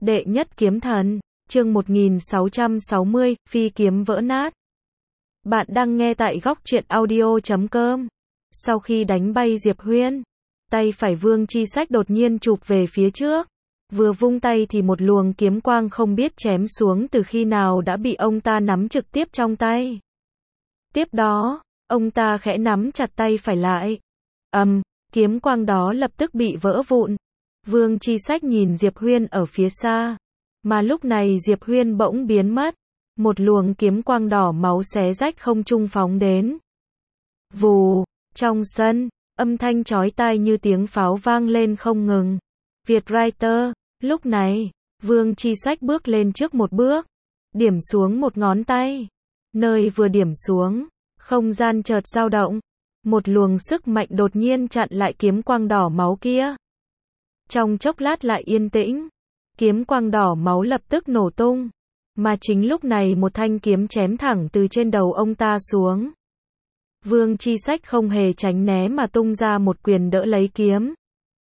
Đệ nhất kiếm thần, chương 1660, phi kiếm vỡ nát. Bạn đang nghe tại góc truyện audio.com. Sau khi đánh bay Diệp Huyên, tay phải Vương Chi Sách đột nhiên chụp về phía trước. Vừa vung tay thì một luồng kiếm quang không biết chém xuống từ khi nào đã bị ông ta nắm trực tiếp trong tay. Tiếp đó, ông ta khẽ nắm chặt tay phải lại. Kiếm quang đó lập tức bị vỡ vụn. Vương Chi Sách nhìn Diệp Huyên ở phía xa. Mà lúc này Diệp Huyên bỗng biến mất. Một luồng kiếm quang đỏ máu xé rách không trung phóng đến. Vù, trong sân, âm thanh chói tai như tiếng pháo vang lên không ngừng. Vietwriter, lúc này, Vương Chi Sách bước lên trước một bước. Điểm xuống một ngón tay. Nơi vừa điểm xuống, không gian chợt dao động. Một luồng sức mạnh đột nhiên chặn lại kiếm quang đỏ máu kia. Trong chốc lát lại yên tĩnh, kiếm quang đỏ máu lập tức nổ tung, mà chính lúc này một thanh kiếm chém thẳng từ trên đầu ông ta xuống. Vương Chi Sách không hề tránh né mà tung ra một quyền đỡ lấy kiếm.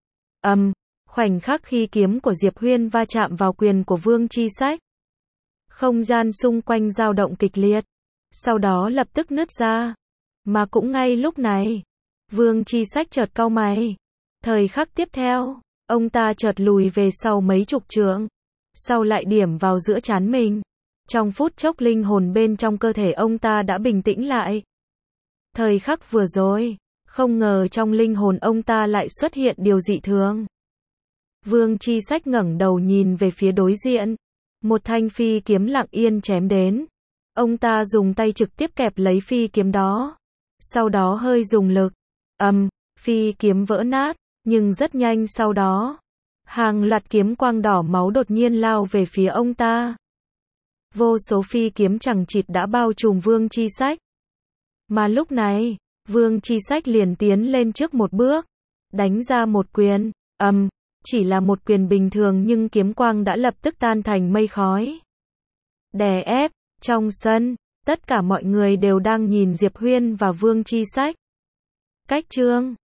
Khoảnh khắc khi kiếm của Diệp Huyên va chạm vào quyền của Vương Chi Sách, không gian xung quanh dao động kịch liệt, sau đó lập tức nứt ra. Mà cũng ngay lúc này, Vương Chi Sách chợt cau mày. Thời khắc tiếp theo, ông ta chợt lùi về sau mấy chục trượng, sau lại điểm vào giữa trán mình. Trong phút chốc linh hồn bên trong cơ thể ông ta đã bình tĩnh lại. Thời khắc vừa rồi, không ngờ trong linh hồn ông ta lại xuất hiện điều dị thường. Vương Chi Sách ngẩng đầu nhìn về phía đối diện. Một thanh phi kiếm lặng yên chém đến. Ông ta dùng tay trực tiếp kẹp lấy phi kiếm đó. Sau đó hơi dùng lực. Phi kiếm vỡ nát. Nhưng rất nhanh sau đó, hàng loạt kiếm quang đỏ máu đột nhiên lao về phía ông ta. Vô số phi kiếm chằng chịt đã bao trùm Vương Chi Sách. Mà lúc này, Vương Chi Sách liền tiến lên trước một bước, đánh ra một quyền. Chỉ là một quyền bình thường nhưng kiếm quang đã lập tức tan thành mây khói. Đè ép, trong sân, tất cả mọi người đều đang nhìn Diệp Huyên và Vương Chi Sách. Cách chương